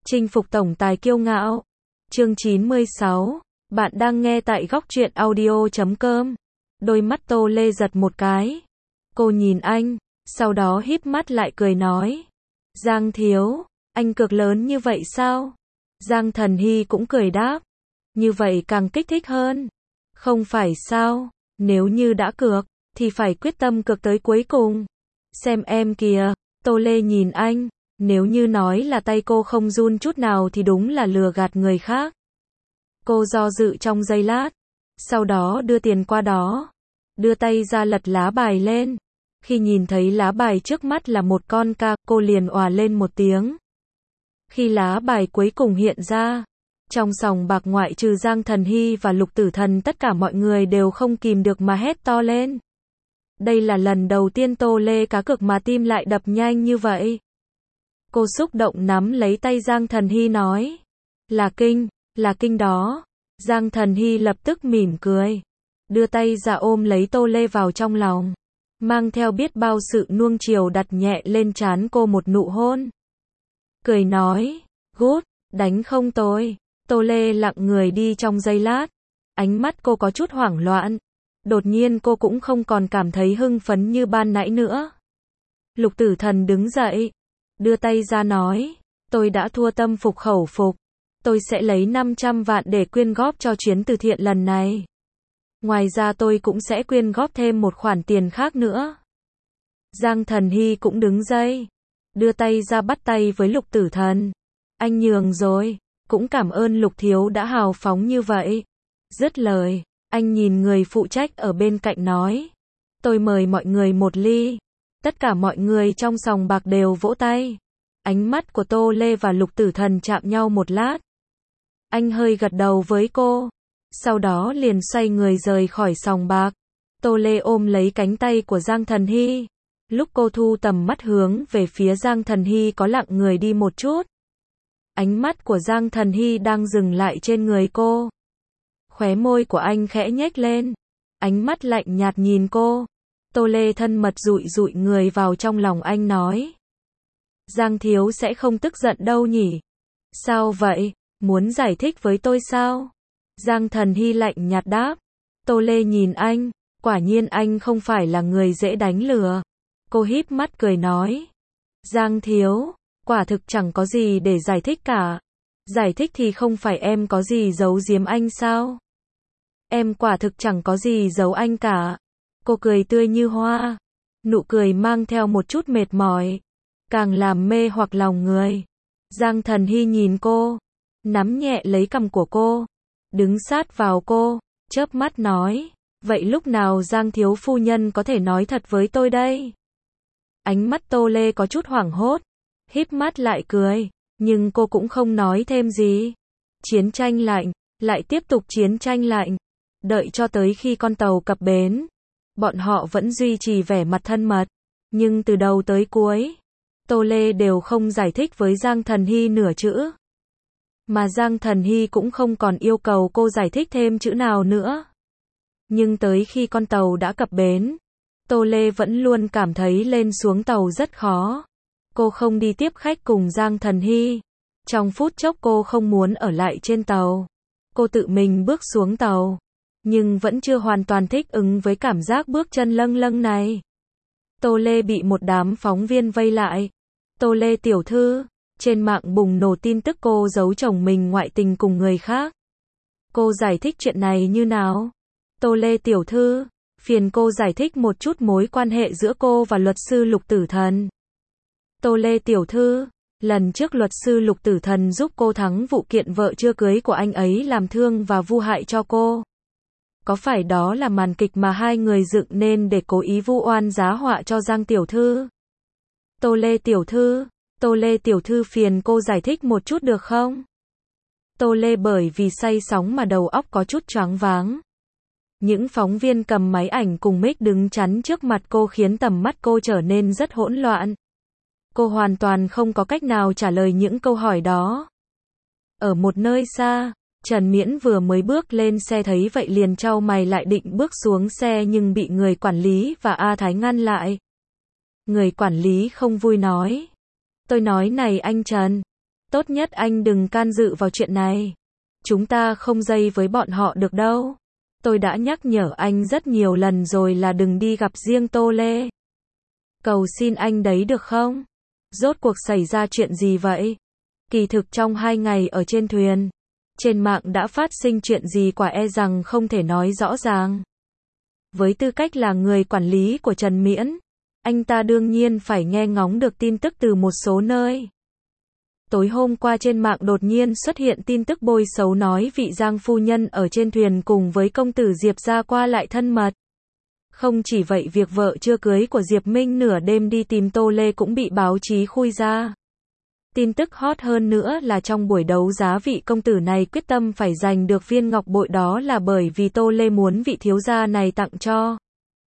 Chinh phục tổng tài kiêu ngạo. Chương 96. Bạn đang nghe tại góc truyện audio.com. Đôi mắt Tô Lê giật một cái. Cô nhìn anh, sau đó híp mắt lại cười nói. Giang thiếu, anh cược lớn như vậy sao? Giang Thần Hy cũng cười đáp. Như vậy càng kích thích hơn. Không phải sao, nếu như đã cược, thì phải quyết tâm cược tới cuối cùng. Xem em kìa, Tô Lê nhìn anh. Nếu như nói là tay cô không run chút nào thì đúng là lừa gạt người khác. Cô do dự trong giây lát, sau đó đưa tiền qua đó, đưa tay ra lật lá bài lên. Khi nhìn thấy lá bài trước mắt là một con ca, cô liền òa lên một tiếng. Khi lá bài cuối cùng hiện ra, trong sòng bạc ngoại trừ Giang Thần Hy và Lục Tử Thần, tất cả mọi người đều không kìm được mà hét to lên. Đây là lần đầu tiên Tô Lê cá cược mà tim lại đập nhanh như vậy. Cô xúc động nắm lấy tay Giang Thần Hy nói. Là kinh đó. Giang Thần Hy lập tức mỉm cười. Đưa tay ra ôm lấy Tô Lê vào trong lòng. Mang theo biết bao sự nuông chiều đặt nhẹ lên trán cô một nụ hôn. Cười nói. Good, đánh không tôi. Tô Lê lặng người đi trong giây lát. Ánh mắt cô có chút hoảng loạn. Đột nhiên cô cũng không còn cảm thấy hưng phấn như ban nãy nữa. Lục Tử Thần đứng dậy. Đưa tay ra nói, tôi đã thua tâm phục khẩu phục. Tôi sẽ lấy 500 vạn để quyên góp cho chuyến từ thiện lần này. Ngoài ra tôi cũng sẽ quyên góp thêm một khoản tiền khác nữa. Giang Thần Hy cũng đứng dậy. Đưa tay ra bắt tay với Lục Tử Thần. Anh nhường rồi, cũng cảm ơn Lục thiếu đã hào phóng như vậy. Dứt lời, anh nhìn người phụ trách ở bên cạnh nói. Tôi mời mọi người một ly. Tất cả mọi người trong sòng bạc đều vỗ tay. Ánh mắt của Tô Lê và Lục Tử Thần chạm nhau một lát. Anh hơi gật đầu với cô. Sau đó liền xoay người rời khỏi sòng bạc. Tô Lê ôm lấy cánh tay của Giang Thần Hy. Lúc cô thu tầm mắt hướng về phía Giang Thần Hy có lặng người đi một chút. Ánh mắt của Giang Thần Hy đang dừng lại trên người cô. Khóe môi của anh khẽ nhếch lên. Ánh mắt lạnh nhạt nhìn cô. Tô Lê thân mật dụi dụi người vào trong lòng anh nói. Giang thiếu sẽ không tức giận đâu nhỉ? Sao vậy? Muốn giải thích với tôi sao? Giang Thần Hy lạnh nhạt đáp. Tô Lê nhìn anh. Quả nhiên anh không phải là người dễ đánh lừa. Cô híp mắt cười nói. Giang thiếu, quả thực chẳng có gì để giải thích cả. Giải thích thì không phải em có gì giấu giếm anh sao? Em quả thực chẳng có gì giấu anh cả. Cô cười tươi như hoa. Nụ cười mang theo một chút mệt mỏi. Càng làm mê hoặc lòng người. Giang Thần Hy nhìn cô. Nắm nhẹ lấy cằm của cô. Đứng sát vào cô. Chớp mắt nói. Vậy lúc nào Giang thiếu phu nhân có thể nói thật với tôi đây? Ánh mắt Tô Lê có chút hoảng hốt. Híp mắt lại cười. Nhưng cô cũng không nói thêm gì. Chiến tranh lạnh. Lại tiếp tục chiến tranh lạnh. Đợi cho tới khi con tàu cập bến. Bọn họ vẫn duy trì vẻ mặt thân mật. Nhưng từ đầu tới cuối, Tô Lê đều không giải thích với Giang Thần Hy nửa chữ. Mà Giang Thần Hy cũng không còn yêu cầu cô giải thích thêm chữ nào nữa. Nhưng tới khi con tàu đã cập bến, Tô Lê vẫn luôn cảm thấy lên xuống tàu rất khó. Cô không đi tiếp khách cùng Giang Thần Hy. Trong phút chốc cô không muốn ở lại trên tàu. Cô tự mình bước xuống tàu. Nhưng vẫn chưa hoàn toàn thích ứng với cảm giác bước chân lâng lâng này. Tô Lê bị một đám phóng viên vây lại. Tô Lê tiểu thư, trên mạng bùng nổ tin tức cô giấu chồng mình ngoại tình cùng người khác. Cô giải thích chuyện này như nào? Tô Lê tiểu thư, phiền cô giải thích một chút mối quan hệ giữa cô và luật sư Lục Tử Thần. Tô Lê tiểu thư, lần trước luật sư Lục Tử Thần giúp cô thắng vụ kiện vợ chưa cưới của anh ấy làm thương và vu hại cho cô. Có phải đó là màn kịch mà hai người dựng nên để cố ý vu oan giá họa cho Giang tiểu thư? Tô Lê tiểu thư phiền cô giải thích một chút được không? Tô Lê bởi vì say sóng mà đầu óc có chút choáng váng. Những phóng viên cầm máy ảnh cùng mic đứng chắn trước mặt cô khiến tầm mắt cô trở nên rất hỗn loạn. Cô hoàn toàn không có cách nào trả lời những câu hỏi đó. Ở một nơi xa, Trần Miễn vừa mới bước lên xe thấy vậy liền chau mày lại định bước xuống xe nhưng bị người quản lý và A Thái ngăn lại. Người quản lý không vui nói. Tôi nói này anh Trần, Tốt nhất anh đừng can dự vào chuyện này. Chúng ta không dây với bọn họ được đâu. Tôi đã nhắc nhở anh rất nhiều lần rồi là đừng đi gặp riêng Tô Lê. Cầu xin anh đấy được không? Rốt cuộc xảy ra chuyện gì vậy? Kỳ thực trong 2 ngày ở trên thuyền, trên mạng đã phát sinh chuyện gì quả e rằng không thể nói rõ ràng. Với tư cách là người quản lý của Trần Miễn, anh ta đương nhiên phải nghe ngóng được tin tức từ một số nơi. Tối hôm qua trên mạng đột nhiên xuất hiện tin tức bôi xấu nói vị Giang phu nhân ở trên thuyền cùng với công tử Diệp ra qua lại thân mật. Không chỉ vậy việc vợ chưa cưới của Diệp Minh nửa đêm đi tìm Tô Lê cũng bị báo chí khui ra. Tin tức hot hơn nữa là trong buổi đấu giá vị công tử này quyết tâm phải giành được viên ngọc bội đó là bởi vì Tô Lê muốn vị thiếu gia này tặng cho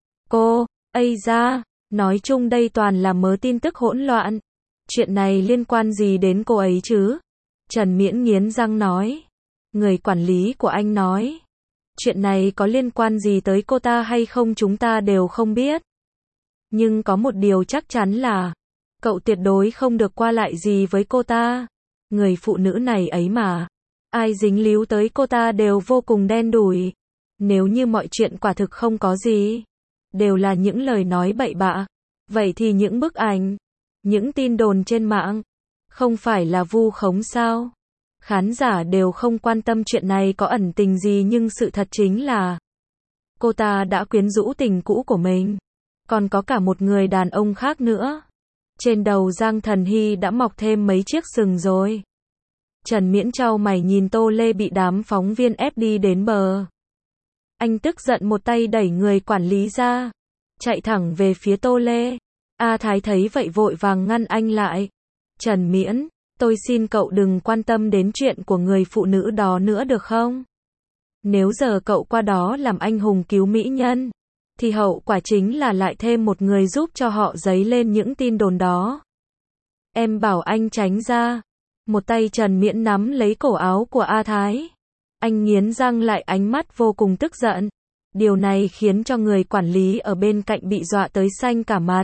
cô. Ây da, nói chung đây toàn là mớ tin tức hỗn loạn. Chuyện này liên quan gì đến cô ấy chứ? Trần Miễn nghiến răng nói. Người quản lý của anh nói. Chuyện này có liên quan gì tới cô ta hay không chúng ta đều không biết. Nhưng có một điều chắc chắn là cậu tuyệt đối không được qua lại gì với cô ta. Người phụ nữ này ấy mà. Ai dính líu tới cô ta đều vô cùng đen đủi. Nếu như mọi chuyện quả thực không có gì, đều là những lời nói bậy bạ, vậy thì những bức ảnh, những tin đồn trên mạng, không phải là vu khống sao? Khán giả đều không quan tâm chuyện này có ẩn tình gì nhưng sự thật chính là cô ta đã quyến rũ tình cũ của mình. Còn có cả một người đàn ông khác nữa. Trên đầu Giang Thần Hy đã mọc thêm mấy chiếc sừng rồi. Trần Miễn chau mày nhìn Tô Lê bị đám phóng viên ép đi đến bờ. Anh tức giận một tay đẩy người quản lý ra, chạy thẳng về phía Tô Lê. A Thái thấy vậy vội vàng ngăn anh lại. Trần Miễn, tôi xin cậu đừng quan tâm đến chuyện của người phụ nữ đó nữa được không? Nếu giờ cậu qua đó làm anh hùng cứu mỹ nhân, thì hậu quả chính là lại thêm một người giúp cho họ dấy lên những tin đồn đó. Em bảo anh tránh ra. Một tay Trần Miễn nắm lấy cổ áo của A Thái. Anh nghiến răng lại ánh mắt vô cùng tức giận. Điều này khiến cho người quản lý ở bên cạnh bị dọa tới xanh cả mặt.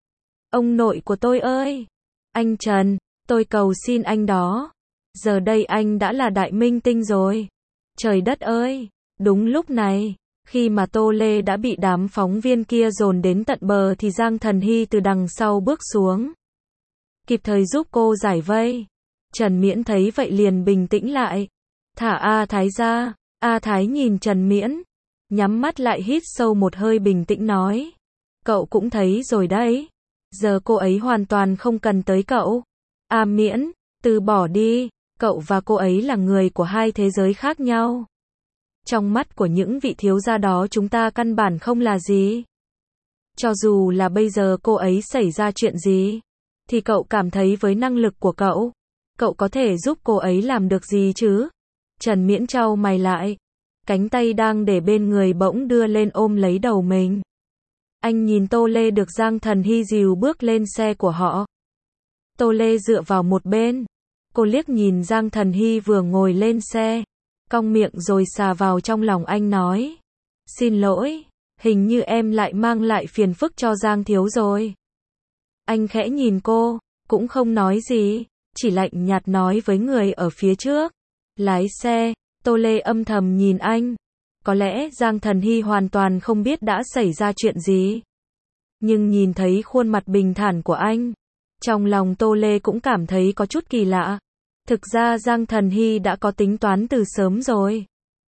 Ông nội của tôi ơi! Anh Trần, tôi cầu xin anh đó. Giờ đây anh đã là đại minh tinh rồi. Trời đất ơi! Đúng lúc này, khi mà Tô Lê đã bị đám phóng viên kia dồn đến tận bờ thì Giang Thần Hy từ đằng sau bước xuống. Kịp thời giúp cô giải vây. Trần Miễn thấy vậy liền bình tĩnh lại. Thả A Thái ra. A Thái nhìn Trần Miễn, nhắm mắt lại hít sâu một hơi bình tĩnh nói. Cậu cũng thấy rồi đấy. Giờ cô ấy hoàn toàn không cần tới cậu. A Miễn, từ bỏ đi. Cậu và cô ấy là người của hai thế giới khác nhau. Trong mắt của những vị thiếu gia đó chúng ta căn bản không là gì. Cho dù là bây giờ cô ấy xảy ra chuyện gì, thì cậu cảm thấy với năng lực của cậu có thể giúp cô ấy làm được gì chứ? Trần Miễn chau mày lại. Cánh tay đang để bên người bỗng đưa lên ôm lấy đầu mình. Anh nhìn Tô Lê được Giang Thần Hy dìu bước lên xe của họ. Tô Lê dựa vào một bên. Cô liếc nhìn Giang Thần Hy vừa ngồi lên xe, cong miệng rồi xà vào trong lòng anh nói. Xin lỗi, hình như em lại mang lại phiền phức cho Giang thiếu rồi. Anh khẽ nhìn cô, cũng không nói gì, chỉ lạnh nhạt nói với người ở phía trước. Lái xe. Tô Lê âm thầm nhìn anh. Có lẽ Giang Thần Hy hoàn toàn không biết đã xảy ra chuyện gì. Nhưng nhìn thấy khuôn mặt bình thản của anh, trong lòng Tô Lê cũng cảm thấy có chút kỳ lạ. Thực ra Giang Thần Hy đã có tính toán từ sớm rồi.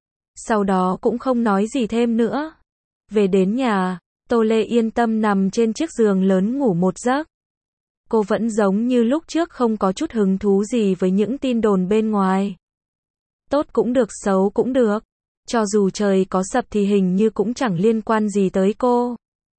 Sau đó cũng không nói gì thêm nữa. Về đến nhà, Tô Lê yên tâm nằm trên chiếc giường lớn ngủ một giấc. Cô vẫn giống như lúc trước không có chút hứng thú gì với những tin đồn bên ngoài. Tốt cũng được, xấu cũng được. Cho dù trời có sập thì hình như cũng chẳng liên quan gì tới cô.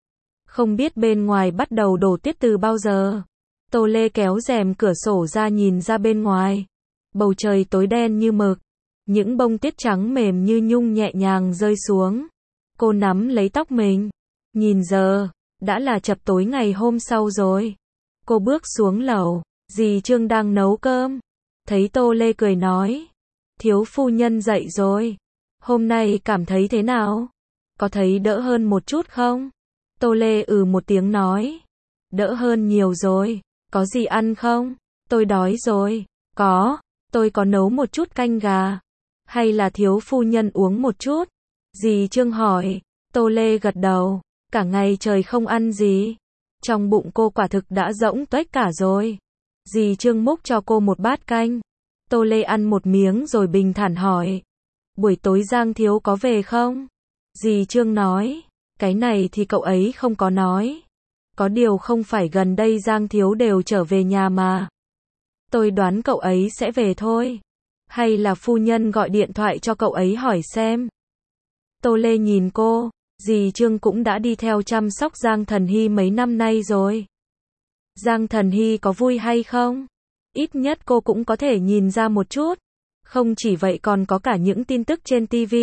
Không biết bên ngoài bắt đầu đổ tuyết từ bao giờ. Tô Lê kéo rèm cửa sổ ra nhìn ra bên ngoài. Bầu trời tối đen như mực. Những bông tuyết trắng mềm như nhung nhẹ nhàng rơi xuống. Cô nắm lấy tóc mình. Nhìn giờ, đã là chập tối ngày hôm sau rồi. Cô bước xuống lầu. Dì Trương đang nấu cơm. Thấy Tô Lê cười nói. Thiếu phu nhân dậy rồi. Hôm nay cảm thấy thế nào? Có thấy đỡ hơn một chút không? Tô Lê một tiếng nói. Đỡ hơn nhiều rồi. Có gì ăn không? Tôi đói rồi. Có, tôi có nấu một chút canh gà. Hay là thiếu phu nhân uống một chút? Dì Trương hỏi. Tô Lê gật đầu. Cả ngày trời không ăn gì. Trong bụng cô quả thực đã rỗng tuếch cả rồi. Dì Trương múc cho cô một bát canh. Tô Lê ăn một miếng rồi bình thản hỏi. Buổi tối Giang thiếu có về không? Dì Trương nói. Cái này thì cậu ấy không có nói. Có điều không phải gần đây Giang thiếu đều trở về nhà mà. Tôi đoán cậu ấy sẽ về thôi. Hay là phu nhân gọi điện thoại cho cậu ấy hỏi xem. Tô Lê nhìn cô. Dì Trương cũng đã đi theo chăm sóc Giang Thần Hy mấy năm nay rồi. Giang Thần Hy có vui hay không? Ít nhất cô cũng có thể nhìn ra một chút. Không chỉ vậy còn có cả những tin tức trên TV.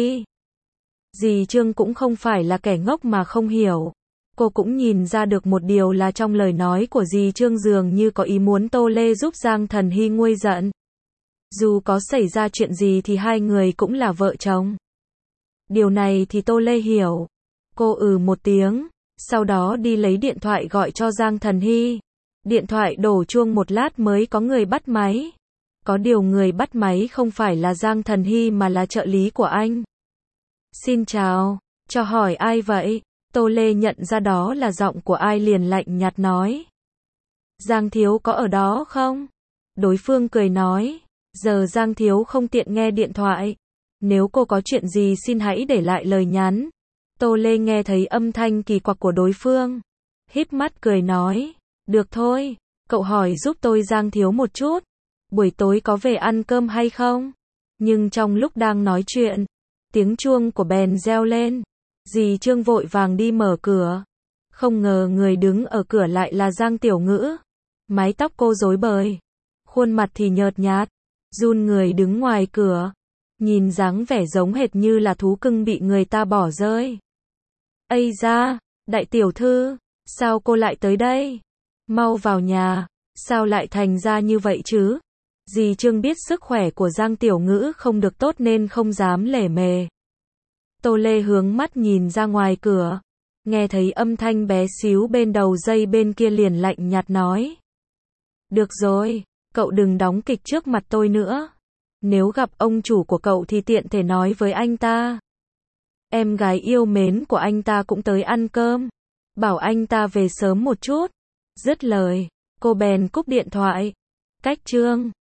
Dì Trương cũng không phải là kẻ ngốc mà không hiểu. Cô cũng nhìn ra được một điều là trong lời nói của dì Trương dường như có ý muốn Tô Lê giúp Giang Thần Hy nguôi giận. Dù có xảy ra chuyện gì thì hai người cũng là vợ chồng. Điều này thì Tô Lê hiểu. Cô một tiếng, sau đó đi lấy điện thoại gọi cho Giang Thần Hy. Điện thoại đổ chuông một lát mới có người bắt máy. Có điều người bắt máy không phải là Giang Thần Hy mà là trợ lý của anh. Xin chào, cho hỏi ai vậy? Tô Lê nhận ra đó là giọng của ai liền lạnh nhạt nói. Giang thiếu có ở đó không? Đối phương cười nói. Giờ Giang thiếu không tiện nghe điện thoại. Nếu cô có chuyện gì xin hãy để lại lời nhắn. Tô Lê nghe thấy âm thanh kỳ quặc của đối phương. Híp mắt cười nói. Được thôi, cậu hỏi giúp tôi Giang thiếu một chút. Buổi tối có về ăn cơm hay không? Nhưng trong lúc đang nói chuyện, tiếng chuông của bèn reo lên. Dì Trương vội vàng đi mở cửa. Không ngờ người đứng ở cửa lại là Giang Tiểu Ngữ. Mái tóc cô rối bời. Khuôn mặt thì nhợt nhạt. Run người đứng ngoài cửa. Nhìn dáng vẻ giống hệt như là thú cưng bị người ta bỏ rơi. Ây da, đại tiểu thư, sao cô lại tới đây? Mau vào nhà, sao lại thành ra như vậy chứ? Dì Trương biết sức khỏe của Giang Tiểu Ngữ không được tốt nên không dám lề mề. Tô Lê hướng mắt nhìn ra ngoài cửa, nghe thấy âm thanh bé xíu bên đầu dây bên kia liền lạnh nhạt nói. Được rồi, cậu đừng đóng kịch trước mặt tôi nữa. Nếu gặp ông chủ của cậu thì tiện thể nói với anh ta. Em gái yêu mến của anh ta cũng tới ăn cơm. Bảo anh ta về sớm một chút. Dứt lời, cô bèn cúp điện thoại. Cách chương